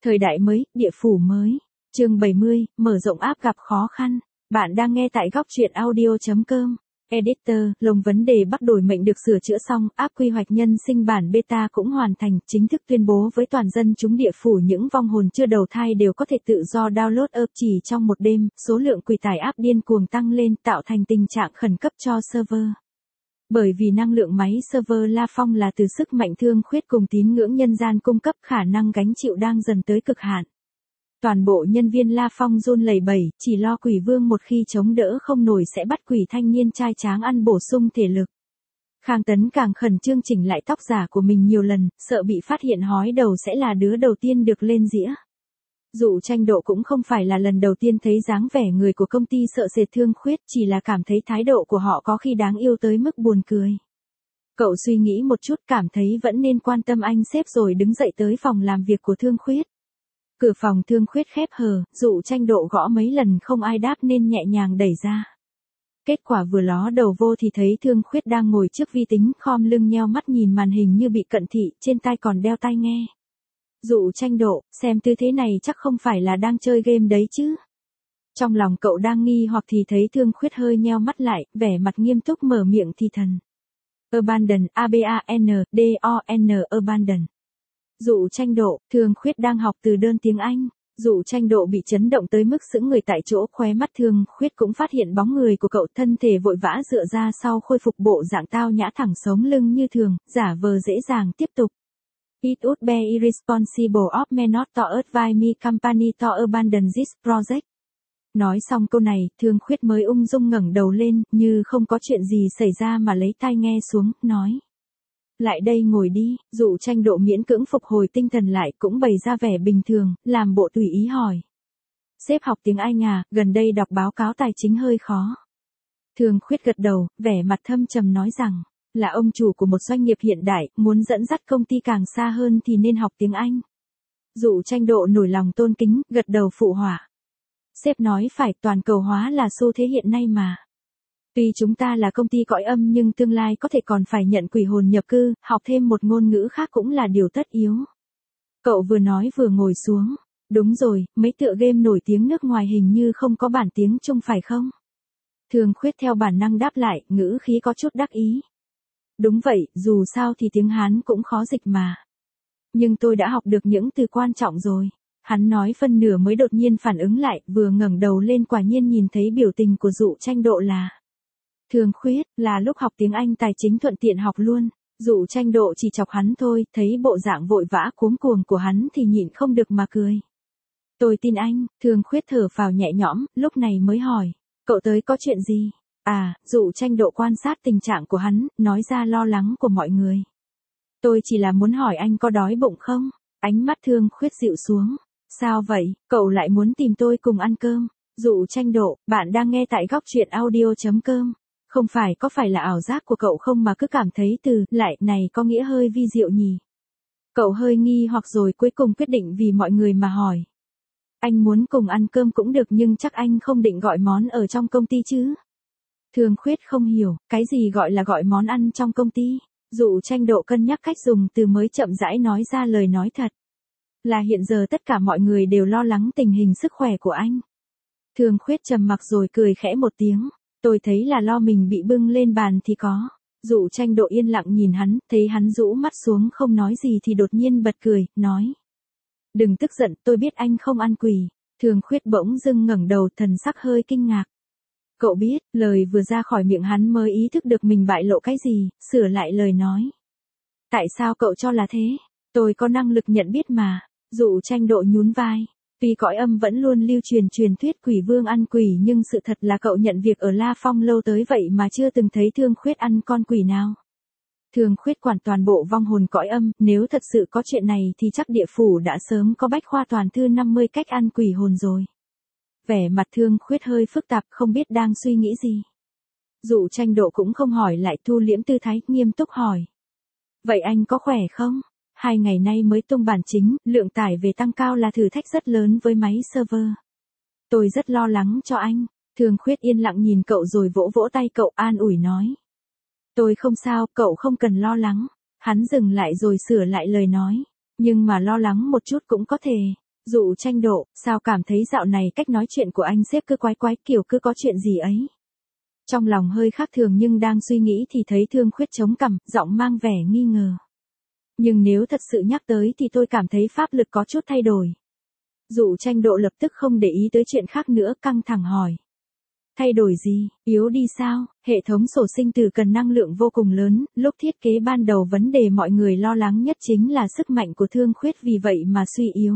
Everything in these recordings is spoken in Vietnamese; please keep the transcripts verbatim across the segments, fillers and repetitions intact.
Thời đại mới, địa phủ mới. Chương bảy mươi, mở rộng app gặp khó khăn. Bạn đang nghe tại góc truyện audio chấm com. Editor, lồng vấn đề bắt đổi mệnh được sửa chữa xong, app quy hoạch nhân sinh bản beta cũng hoàn thành, chính thức tuyên bố với toàn dân chúng địa phủ những vong hồn chưa đầu thai đều có thể tự do download app. Chỉ trong một đêm, số lượng quỷ tải app điên cuồng tăng lên, tạo thành tình trạng khẩn cấp cho server. Bởi vì năng lượng máy server La Phong là từ sức mạnh thương khuyết cùng tín ngưỡng nhân gian cung cấp, khả năng gánh chịu đang dần tới cực hạn. Toàn bộ nhân viên La Phong run lẩy bẩy, chỉ lo quỷ vương một khi chống đỡ không nổi sẽ bắt quỷ thanh niên trai tráng ăn bổ sung thể lực. Khang Tấn càng khẩn trương chỉnh lại tóc giả của mình nhiều lần, sợ bị phát hiện hói đầu sẽ là đứa đầu tiên được lên dĩa. Dụ Tranh Độ cũng không phải là lần đầu tiên thấy dáng vẻ người của công ty sợ sệt thương khuyết, chỉ là cảm thấy thái độ của họ có khi đáng yêu tới mức buồn cười. Cậu suy nghĩ một chút, cảm thấy vẫn nên quan tâm anh sếp rồi đứng dậy tới phòng làm việc của thương khuyết. Cửa phòng thương khuyết khép hờ, Dụ Tranh Độ gõ mấy lần không ai đáp nên nhẹ nhàng đẩy ra. Kết quả vừa ló đầu vô thì thấy thương khuyết đang ngồi trước vi tính, khom lưng nheo mắt nhìn màn hình như bị cận thị, trên tai còn đeo tai nghe. Dụ Tranh Độ, xem tư thế này chắc không phải là đang chơi game đấy chứ. Trong lòng cậu đang nghi hoặc thì thấy thương khuyết hơi nheo mắt lại, vẻ mặt nghiêm túc mở miệng thì thầm. Abandon, A B A N D O N, Abandon. Dụ Tranh Độ, thương khuyết đang học từ đơn tiếng Anh. Dụ Tranh Độ bị chấn động tới mức sững người tại chỗ, khóe mắt thương khuyết cũng phát hiện bóng người của cậu, thân thể vội vã dựa ra sau khôi phục bộ dạng tao nhã thẳng sống lưng như thường, giả vờ dễ dàng tiếp tục. It would be irresponsible of me not to advise me company to abandon this project. Nói xong câu này, thương khuyết mới ung dung ngẩng đầu lên, như không có chuyện gì xảy ra mà lấy tai nghe xuống, nói. Lại đây ngồi đi. Dụ Tranh Độ miễn cưỡng phục hồi tinh thần lại, cũng bày ra vẻ bình thường, làm bộ tùy ý hỏi. Sếp học tiếng Anh à, gần đây đọc báo cáo tài chính hơi khó. Thương khuyết gật đầu, vẻ mặt thâm trầm nói rằng, là ông chủ của một doanh nghiệp hiện đại, muốn dẫn dắt công ty càng xa hơn thì nên học tiếng Anh. Dụ Tranh Độ nổi lòng tôn kính, gật đầu phụ họa. Sếp nói phải, toàn cầu hóa là xu thế hiện nay mà. Tuy chúng ta là công ty cõi âm nhưng tương lai có thể còn phải nhận quỷ hồn nhập cư, học thêm một ngôn ngữ khác cũng là điều tất yếu. Cậu vừa nói vừa ngồi xuống. Đúng rồi, mấy tựa game nổi tiếng nước ngoài hình như không có bản tiếng Trung phải không? Thương khuyết theo bản năng đáp lại, ngữ khí có chút đắc ý. Đúng vậy, dù sao thì tiếng Hán cũng khó dịch mà. Nhưng tôi đã học được những từ quan trọng rồi. Hắn nói phân nửa mới đột nhiên phản ứng lại, vừa ngẩng đầu lên quả nhiên nhìn thấy biểu tình của Dụ Tranh Độ là. Thương khuyết, là lúc học tiếng Anh tài chính thuận tiện học luôn. Dụ Tranh Độ chỉ chọc hắn thôi, thấy bộ dạng vội vã cuống cuồng của hắn thì nhịn không được mà cười. Tôi tin anh. Thương khuyết thở phào nhẹ nhõm, lúc này mới hỏi. Cậu tới có chuyện gì? À, Dụ Tranh Độ quan sát tình trạng của hắn, nói ra lo lắng của mọi người. Tôi chỉ là muốn hỏi anh có đói bụng không? Ánh mắt thương khuyết dịu xuống. Sao vậy, cậu lại muốn tìm tôi cùng ăn cơm? Dụ Tranh Độ, bạn đang nghe tại góc truyện audio chấm com. Không phải có phải là ảo giác của cậu không mà cứ cảm thấy từ lại này có nghĩa hơi vi diệu nhỉ? Cậu hơi nghi hoặc rồi cuối cùng quyết định vì mọi người mà hỏi. Anh muốn cùng ăn cơm cũng được nhưng chắc anh không định gọi món ở trong công ty chứ? Thương khuyết không hiểu, cái gì gọi là gọi món ăn trong công ty? Dụ Tranh Độ cân nhắc cách dùng từ mới chậm rãi nói ra lời nói thật. Là hiện giờ tất cả mọi người đều lo lắng tình hình sức khỏe của anh. Thương khuyết trầm mặc rồi cười khẽ một tiếng. Tôi thấy là lo mình bị bưng lên bàn thì có. Dụ Tranh Độ yên lặng nhìn hắn, thấy hắn rũ mắt xuống không nói gì thì đột nhiên bật cười, nói. Đừng tức giận, tôi biết anh không ăn quỷ. Thương khuyết bỗng dưng ngẩng đầu, thần sắc hơi kinh ngạc. Cậu biết, lời vừa ra khỏi miệng hắn mới ý thức được mình bại lộ cái gì, sửa lại lời nói. Tại sao cậu cho là thế? Tôi có năng lực nhận biết mà. Dụ Tranh Độ nhún vai. Tuy cõi âm vẫn luôn lưu truyền truyền thuyết quỷ vương ăn quỷ nhưng sự thật là cậu nhận việc ở La Phong lâu tới vậy mà chưa từng thấy thương khuyết ăn con quỷ nào. Thương khuyết quản toàn bộ vong hồn cõi âm, nếu thật sự có chuyện này thì chắc địa phủ đã sớm có bách khoa toàn thư năm mươi cách ăn quỷ hồn rồi. Vẻ mặt thương khuyết hơi phức tạp không biết đang suy nghĩ gì. Dụ Tranh Độ cũng không hỏi lại thu liễm tư thái, nghiêm túc hỏi. Vậy anh có khỏe không? Hai ngày nay mới tung bản chính, lượng tải về tăng cao là thử thách rất lớn với máy server. Tôi rất lo lắng cho anh. Thương khuyết yên lặng nhìn cậu rồi vỗ vỗ tay cậu an ủi nói. Tôi không sao, cậu không cần lo lắng. Hắn dừng lại rồi sửa lại lời nói. Nhưng mà lo lắng một chút cũng có thể. Dụ Tranh Độ, sao cảm thấy dạo này cách nói chuyện của anh sếp cứ quái quái kiểu cứ có chuyện gì ấy. Trong lòng hơi khác thường nhưng đang suy nghĩ thì thấy Thương Khuyết chống cằm, giọng mang vẻ nghi ngờ. Nhưng nếu thật sự nhắc tới thì tôi cảm thấy pháp lực có chút thay đổi. Dụ Tranh Độ lập tức không để ý tới chuyện khác nữa, căng thẳng hỏi. Thay đổi gì, yếu đi sao? Hệ thống sổ sinh tử cần năng lượng vô cùng lớn, lúc thiết kế ban đầu vấn đề mọi người lo lắng nhất chính là sức mạnh của Thương Khuyết vì vậy mà suy yếu.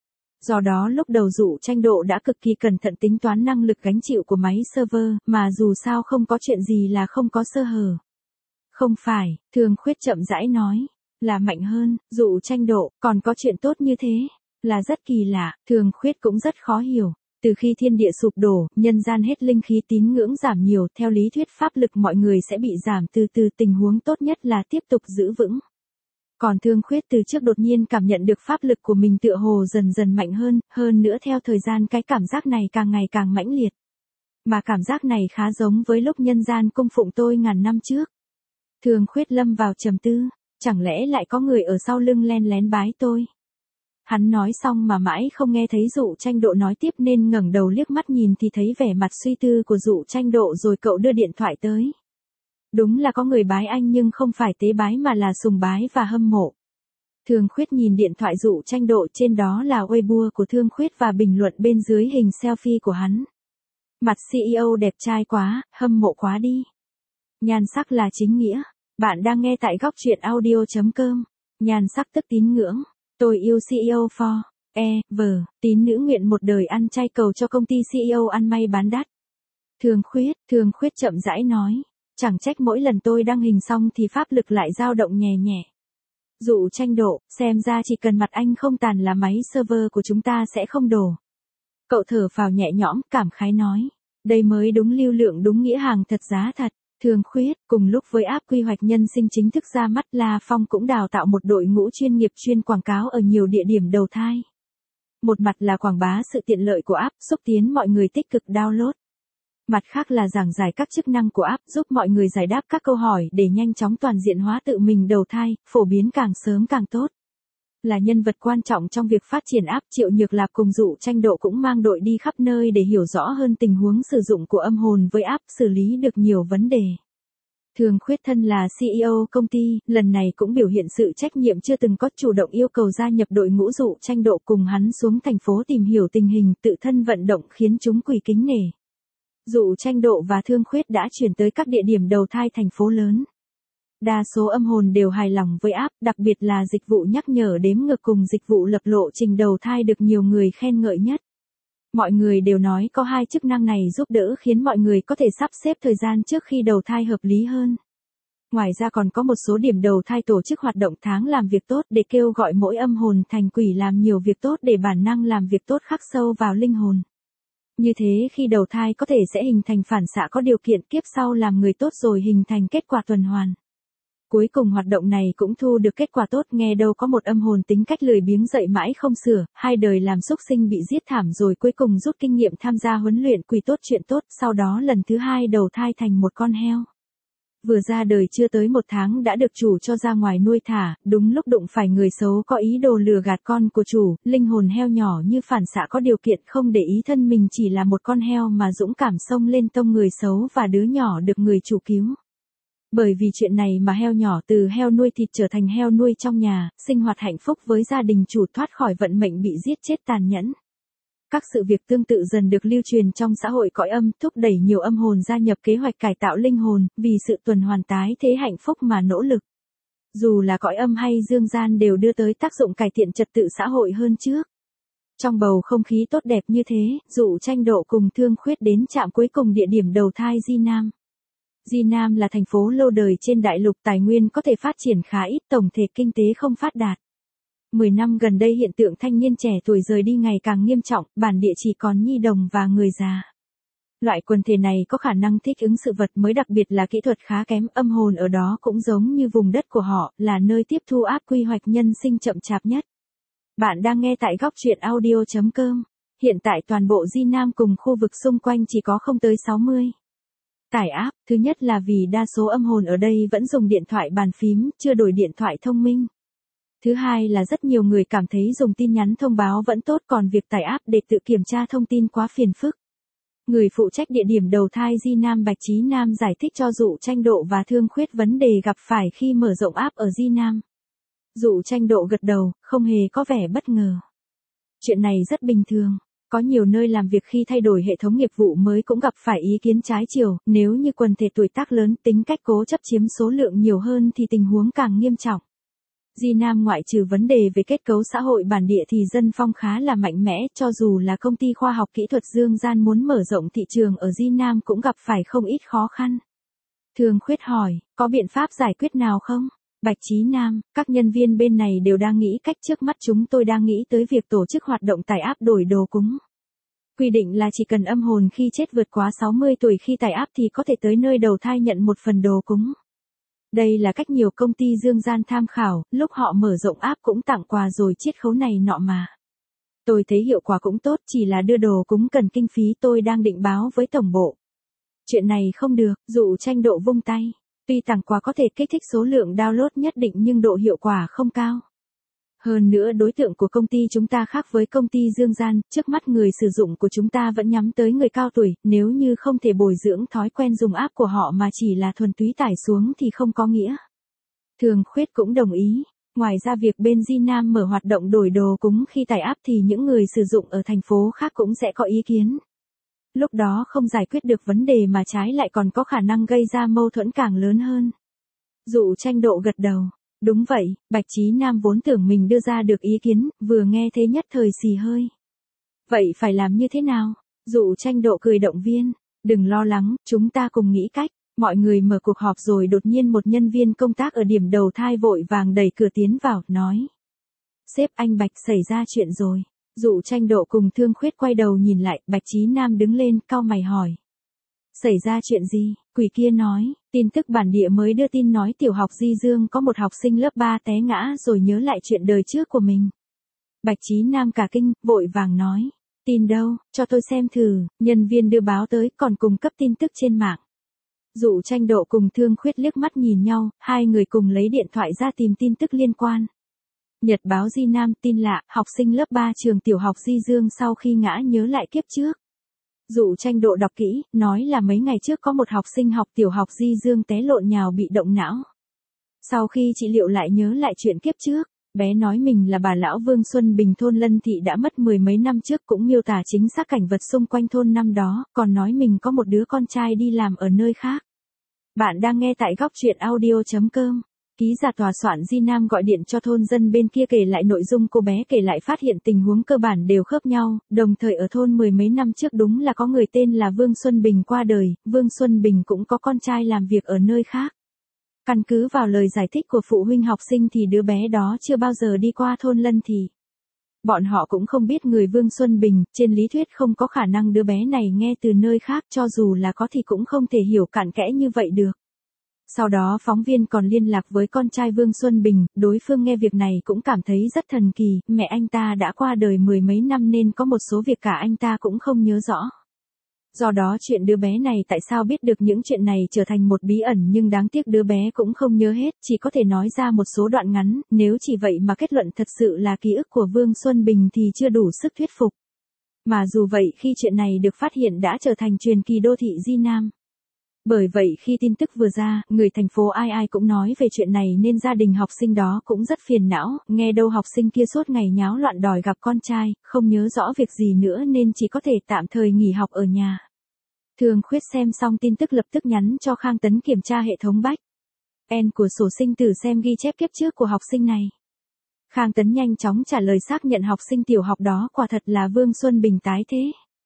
Do đó lúc đầu Dụ Tranh Độ đã cực kỳ cẩn thận tính toán năng lực gánh chịu của máy server, mà dù sao không có chuyện gì là không có sơ hở. Không phải, Thương Khuyết chậm rãi nói, là mạnh hơn. Dụ Tranh Độ, còn có chuyện tốt như thế, là rất kỳ lạ. Thương Khuyết cũng rất khó hiểu. Từ khi thiên địa sụp đổ, nhân gian hết linh khí tín ngưỡng giảm nhiều, theo lý thuyết pháp lực mọi người sẽ bị giảm từ từ, tình huống tốt nhất là tiếp tục giữ vững. Còn Thương Khuyết từ trước đột nhiên cảm nhận được pháp lực của mình tựa hồ dần dần mạnh hơn, hơn nữa theo thời gian cái cảm giác này càng ngày càng mãnh liệt. Mà cảm giác này khá giống với lúc nhân gian cung phụng tôi ngàn năm trước. Thương Khuyết lâm vào trầm tư, chẳng lẽ lại có người ở sau lưng len lén bái tôi. Hắn nói xong mà mãi không nghe thấy Dụ Tranh Độ nói tiếp nên ngẩng đầu liếc mắt nhìn thì thấy vẻ mặt suy tư của Dụ Tranh Độ rồi cậu đưa điện thoại tới. Đúng là có người bái anh nhưng không phải tế bái mà là sùng bái và hâm mộ. Thương Khuyết nhìn điện thoại Dụ Tranh Độ, trên đó là Weibo của Thương Khuyết và bình luận bên dưới hình selfie của hắn. Mặt xê e ô đẹp trai quá, hâm mộ quá đi. Nhan sắc là chính nghĩa. Bạn đang nghe tại góc truyện audio chấm com. Nhan sắc tức tín ngưỡng. Tôi yêu xê e ô for, e, vờ, tín nữ nguyện một đời ăn chay cầu cho công ty xê e ô ăn may bán đắt. Thương Khuyết, Thương Khuyết chậm rãi nói, chẳng trách mỗi lần tôi đăng hình xong thì pháp lực lại dao động nhẹ nhẹ. Dụ Tranh Độ, xem ra chỉ cần mặt anh không tàn là máy server của chúng ta sẽ không đổ. Cậu thở phào nhẹ nhõm, cảm khái nói, đây mới đúng lưu lượng đúng nghĩa hàng thật giá thật. Thương Khuyết, cùng lúc với app quy hoạch nhân sinh chính thức ra mắt, La Phong cũng đào tạo một đội ngũ chuyên nghiệp chuyên quảng cáo ở nhiều địa điểm đầu thai. Một mặt là quảng bá sự tiện lợi của app, xúc tiến mọi người tích cực download. Mặt khác là giảng giải các chức năng của app, giúp mọi người giải đáp các câu hỏi để nhanh chóng toàn diện hóa tự mình đầu thai, phổ biến càng sớm càng tốt. Là nhân vật quan trọng trong việc phát triển app, Triệu Nhược Lạp cùng Dụ Tranh Độ cũng mang đội đi khắp nơi để hiểu rõ hơn tình huống sử dụng của âm hồn với app, xử lý được nhiều vấn đề. Thương Khuyết thân là xê e ô công ty, lần này cũng biểu hiện sự trách nhiệm chưa từng có, chủ động yêu cầu gia nhập đội ngũ Dụ Tranh Độ cùng hắn xuống thành phố tìm hiểu tình hình, tự thân vận động khiến chúng quỳ kính nể. Dụ Tranh Độ và Thương Khuyết đã chuyển tới các địa điểm đầu thai thành phố lớn. Đa số âm hồn đều hài lòng với app, đặc biệt là dịch vụ nhắc nhở đếm ngược cùng dịch vụ lập lộ trình đầu thai được nhiều người khen ngợi nhất. Mọi người đều nói có hai chức năng này giúp đỡ khiến mọi người có thể sắp xếp thời gian trước khi đầu thai hợp lý hơn. Ngoài ra còn có một số điểm đầu thai tổ chức hoạt động tháng làm việc tốt để kêu gọi mỗi âm hồn thành quỷ làm nhiều việc tốt để bản năng làm việc tốt khắc sâu vào linh hồn. Như thế khi đầu thai có thể sẽ hình thành phản xạ có điều kiện kiếp sau làm người tốt rồi hình thành kết quả tuần hoàn. Cuối cùng hoạt động này cũng thu được kết quả tốt, nghe đâu có một âm hồn tính cách lười biếng dậy mãi không sửa, hai đời làm súc sinh bị giết thảm rồi cuối cùng rút kinh nghiệm tham gia huấn luyện quỷ tốt chuyện tốt, sau đó lần thứ hai đầu thai thành một con heo. Vừa ra đời chưa tới một tháng đã được chủ cho ra ngoài nuôi thả, đúng lúc đụng phải người xấu có ý đồ lừa gạt con của chủ, linh hồn heo nhỏ như phản xạ có điều kiện không để ý thân mình chỉ là một con heo mà dũng cảm xông lên tông người xấu và đứa nhỏ được người chủ cứu. Bởi vì chuyện này mà heo nhỏ từ heo nuôi thịt trở thành heo nuôi trong nhà, sinh hoạt hạnh phúc với gia đình chủ, thoát khỏi vận mệnh bị giết chết tàn nhẫn. Các sự việc tương tự dần được lưu truyền trong xã hội cõi âm, thúc đẩy nhiều âm hồn gia nhập kế hoạch cải tạo linh hồn, vì sự tuần hoàn tái thế hạnh phúc mà nỗ lực. Dù là cõi âm hay dương gian đều đưa tới tác dụng cải thiện trật tự xã hội hơn trước. Trong bầu không khí tốt đẹp như thế, Dụ Tranh Độ cùng Thương Khuyết đến trạm cuối cùng địa điểm đầu thai Di Nam. Di Nam là thành phố lâu đời trên đại lục, tài nguyên có thể phát triển khá ít, tổng thể kinh tế không phát đạt. Mười năm gần đây hiện tượng thanh niên trẻ tuổi rời đi ngày càng nghiêm trọng, bản địa chỉ còn nhi đồng và người già. Loại quần thể này có khả năng thích ứng sự vật mới, đặc biệt là kỹ thuật khá kém, âm hồn ở đó cũng giống như vùng đất của họ, là nơi tiếp thu áp quy hoạch nhân sinh chậm chạp nhất. Bạn đang nghe tại góc truyện audio chấm com. Hiện tại toàn bộ Di Nam cùng khu vực xung quanh chỉ có không tới sáu mươi. Tải app, thứ nhất là vì đa số âm hồn ở đây vẫn dùng điện thoại bàn phím, chưa đổi điện thoại thông minh. Thứ hai là rất nhiều người cảm thấy dùng tin nhắn thông báo vẫn tốt, còn việc tải app để tự kiểm tra thông tin quá phiền phức. Người phụ trách địa điểm đầu thai Di Nam Bạch Chí Nam giải thích cho Dụ Tranh Độ và Thương Khuyết vấn đề gặp phải khi mở rộng app ở Di Nam. Dụ Tranh Độ gật đầu, không hề có vẻ bất ngờ. Chuyện này rất bình thường. Có nhiều nơi làm việc khi thay đổi hệ thống nghiệp vụ mới cũng gặp phải ý kiến trái chiều, nếu như quần thể tuổi tác lớn tính cách cố chấp chiếm số lượng nhiều hơn thì tình huống càng nghiêm trọng. Di Nam ngoại trừ vấn đề về kết cấu xã hội bản địa thì dân phong khá là mạnh mẽ, cho dù là công ty khoa học kỹ thuật Dương Gian muốn mở rộng thị trường ở Di Nam cũng gặp phải không ít khó khăn. Thương Khuyết hỏi, có biện pháp giải quyết nào không? Bạch Chí Nam, các nhân viên bên này đều đang nghĩ cách, trước mắt chúng tôi đang nghĩ tới việc tổ chức hoạt động tải app đổi đồ cúng. Quy định là chỉ cần âm hồn khi chết vượt quá sáu mươi tuổi khi tải app thì có thể tới nơi đầu thai nhận một phần đồ cúng. Đây là cách nhiều công ty Dương Gian tham khảo, lúc họ mở rộng app cũng tặng quà rồi chiết khấu này nọ mà. Tôi thấy hiệu quả cũng tốt, chỉ là đưa đồ cúng cần kinh phí, tôi đang định báo với tổng bộ. Chuyện này không được, Dụ Tranh Độ vung tay. Tuy tặng quà có thể kích thích số lượng download nhất định nhưng độ hiệu quả không cao. Hơn nữa đối tượng của công ty chúng ta khác với công ty Dương Gian, trước mắt người sử dụng của chúng ta vẫn nhắm tới người cao tuổi, nếu như không thể bồi dưỡng thói quen dùng app của họ mà chỉ là thuần túy tải xuống thì không có nghĩa. Thương Khuyết cũng đồng ý. Ngoài ra việc bên Di Nam mở hoạt động đổi đồ cúng khi tải app thì những người sử dụng ở thành phố khác cũng sẽ có ý kiến. Lúc đó không giải quyết được vấn đề mà trái lại còn có khả năng gây ra mâu thuẫn càng lớn hơn. Dụ Tranh Độ gật đầu. Đúng vậy, Bạch Chí Nam vốn tưởng mình đưa ra được ý kiến, vừa nghe thế nhất thời xì hơi. Vậy phải làm như thế nào? Dụ Tranh Độ cười động viên. Đừng lo lắng, chúng ta cùng nghĩ cách. Mọi người mở cuộc họp rồi đột nhiên một nhân viên công tác ở điểm đầu thai vội vàng đẩy cửa tiến vào, nói. Sếp anh Bạch, xảy ra chuyện rồi. Dụ Tranh Độ cùng Thương Khuyết quay đầu nhìn lại, Bạch Chí Nam đứng lên, cau mày hỏi. Xảy ra chuyện gì? Quỷ kia nói, tin tức bản địa mới đưa tin nói tiểu học Di Dương có một học sinh lớp ba té ngã rồi nhớ lại chuyện đời trước của mình. Bạch Chí Nam cả kinh, vội vàng nói. Tin đâu, cho tôi xem thử, nhân viên đưa báo tới còn cung cấp tin tức trên mạng. Dụ Tranh Độ cùng Thương Khuyết liếc mắt nhìn nhau, hai người cùng lấy điện thoại ra tìm tin tức liên quan. Nhật báo Di Nam tin lạ, học sinh lớp ba trường tiểu học Di Dương sau khi ngã nhớ lại kiếp trước. Dụ Tranh Độ đọc kỹ, nói là mấy ngày trước có một học sinh học tiểu học Di Dương té lộn nhào bị động não. Sau khi trị liệu lại nhớ lại chuyện kiếp trước, bé nói mình là bà lão Vương Xuân Bình thôn Lân Thị đã mất mười mấy năm trước, cũng miêu tả chính xác cảnh vật xung quanh thôn năm đó, còn nói mình có một đứa con trai đi làm ở nơi khác. Bạn đang nghe tại góc truyện audio chấm com. Ký giả tòa soạn Di Nam gọi điện cho thôn dân bên kia kể lại nội dung cô bé kể lại, phát hiện tình huống cơ bản đều khớp nhau, đồng thời ở thôn mười mấy năm trước đúng là có người tên là Vương Xuân Bình qua đời, Vương Xuân Bình cũng có con trai làm việc ở nơi khác. Căn cứ vào lời giải thích của phụ huynh học sinh thì đứa bé đó chưa bao giờ đi qua thôn Lân Thị. Bọn họ cũng không biết người Vương Xuân Bình, trên lý thuyết không có khả năng đứa bé này nghe từ nơi khác, cho dù là có thì cũng không thể hiểu cặn kẽ như vậy được. Sau đó phóng viên còn liên lạc với con trai Vương Xuân Bình, đối phương nghe việc này cũng cảm thấy rất thần kỳ, mẹ anh ta đã qua đời mười mấy năm nên có một số việc cả anh ta cũng không nhớ rõ. Do đó chuyện đứa bé này tại sao biết được những chuyện này trở thành một bí ẩn, nhưng đáng tiếc đứa bé cũng không nhớ hết, chỉ có thể nói ra một số đoạn ngắn, nếu chỉ vậy mà kết luận thật sự là ký ức của Vương Xuân Bình thì chưa đủ sức thuyết phục. Mà dù vậy khi chuyện này được phát hiện đã trở thành truyền kỳ đô thị Di Nam. Bởi vậy khi tin tức vừa ra, người thành phố ai ai cũng nói về chuyện này nên gia đình học sinh đó cũng rất phiền não, nghe đâu học sinh kia suốt ngày nháo loạn đòi gặp con trai, không nhớ rõ việc gì nữa nên chỉ có thể tạm thời nghỉ học ở nhà. Thương Khuyết xem xong tin tức lập tức nhắn cho Khang Tấn kiểm tra hệ thống bách en của sổ sinh tử xem ghi chép kiếp trước của học sinh này. Khang Tấn nhanh chóng trả lời xác nhận học sinh tiểu học đó quả thật là Vương Xuân Bình tái thế.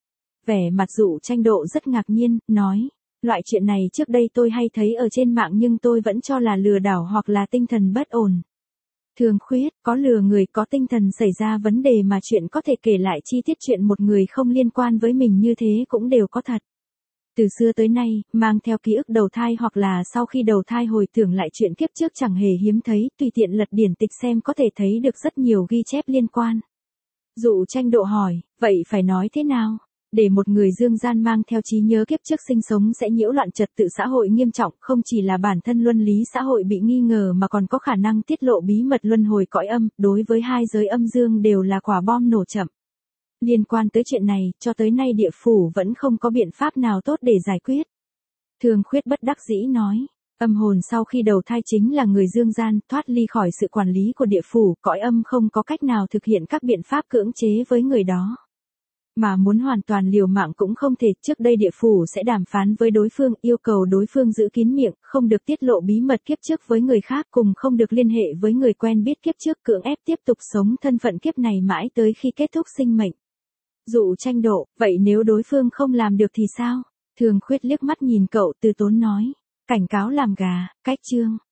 Vẻ mặt Dụ Tranh Độ rất ngạc nhiên, nói. Loại chuyện này trước đây tôi hay thấy ở trên mạng nhưng tôi vẫn cho là lừa đảo hoặc là tinh thần bất ổn. Thương Khuyết, có lừa người có tinh thần xảy ra vấn đề mà chuyện có thể kể lại chi tiết chuyện một người không liên quan với mình như thế cũng đều có thật. Từ xưa tới nay, mang theo ký ức đầu thai hoặc là sau khi đầu thai hồi tưởng lại chuyện kiếp trước chẳng hề hiếm thấy, tùy tiện lật điển tịch xem có thể thấy được rất nhiều ghi chép liên quan. Dụ Tranh Độ hỏi, vậy phải nói thế nào? Để một người dương gian mang theo trí nhớ kiếp trước sinh sống sẽ nhiễu loạn trật tự xã hội nghiêm trọng, không chỉ là bản thân luân lý xã hội bị nghi ngờ mà còn có khả năng tiết lộ bí mật luân hồi cõi âm, đối với hai giới âm dương đều là quả bom nổ chậm. Liên quan tới chuyện này, cho tới nay địa phủ vẫn không có biện pháp nào tốt để giải quyết. Thường Khuyết bất đắc dĩ nói, âm hồn sau khi đầu thai chính là người dương gian, thoát ly khỏi sự quản lý của địa phủ, cõi âm không có cách nào thực hiện các biện pháp cưỡng chế với người đó. Mà muốn hoàn toàn liều mạng cũng không thể, trước đây địa phủ sẽ đàm phán với đối phương, yêu cầu đối phương giữ kín miệng, không được tiết lộ bí mật kiếp trước với người khác, cùng không được liên hệ với người quen biết kiếp trước, cưỡng ép tiếp tục sống thân phận kiếp này mãi tới khi kết thúc sinh mệnh. Dụ tranh độ, vậy nếu đối phương không làm được thì sao? Thường Khuyết liếc mắt nhìn cậu, từ tốn nói, cảnh cáo làm gà, cách chương.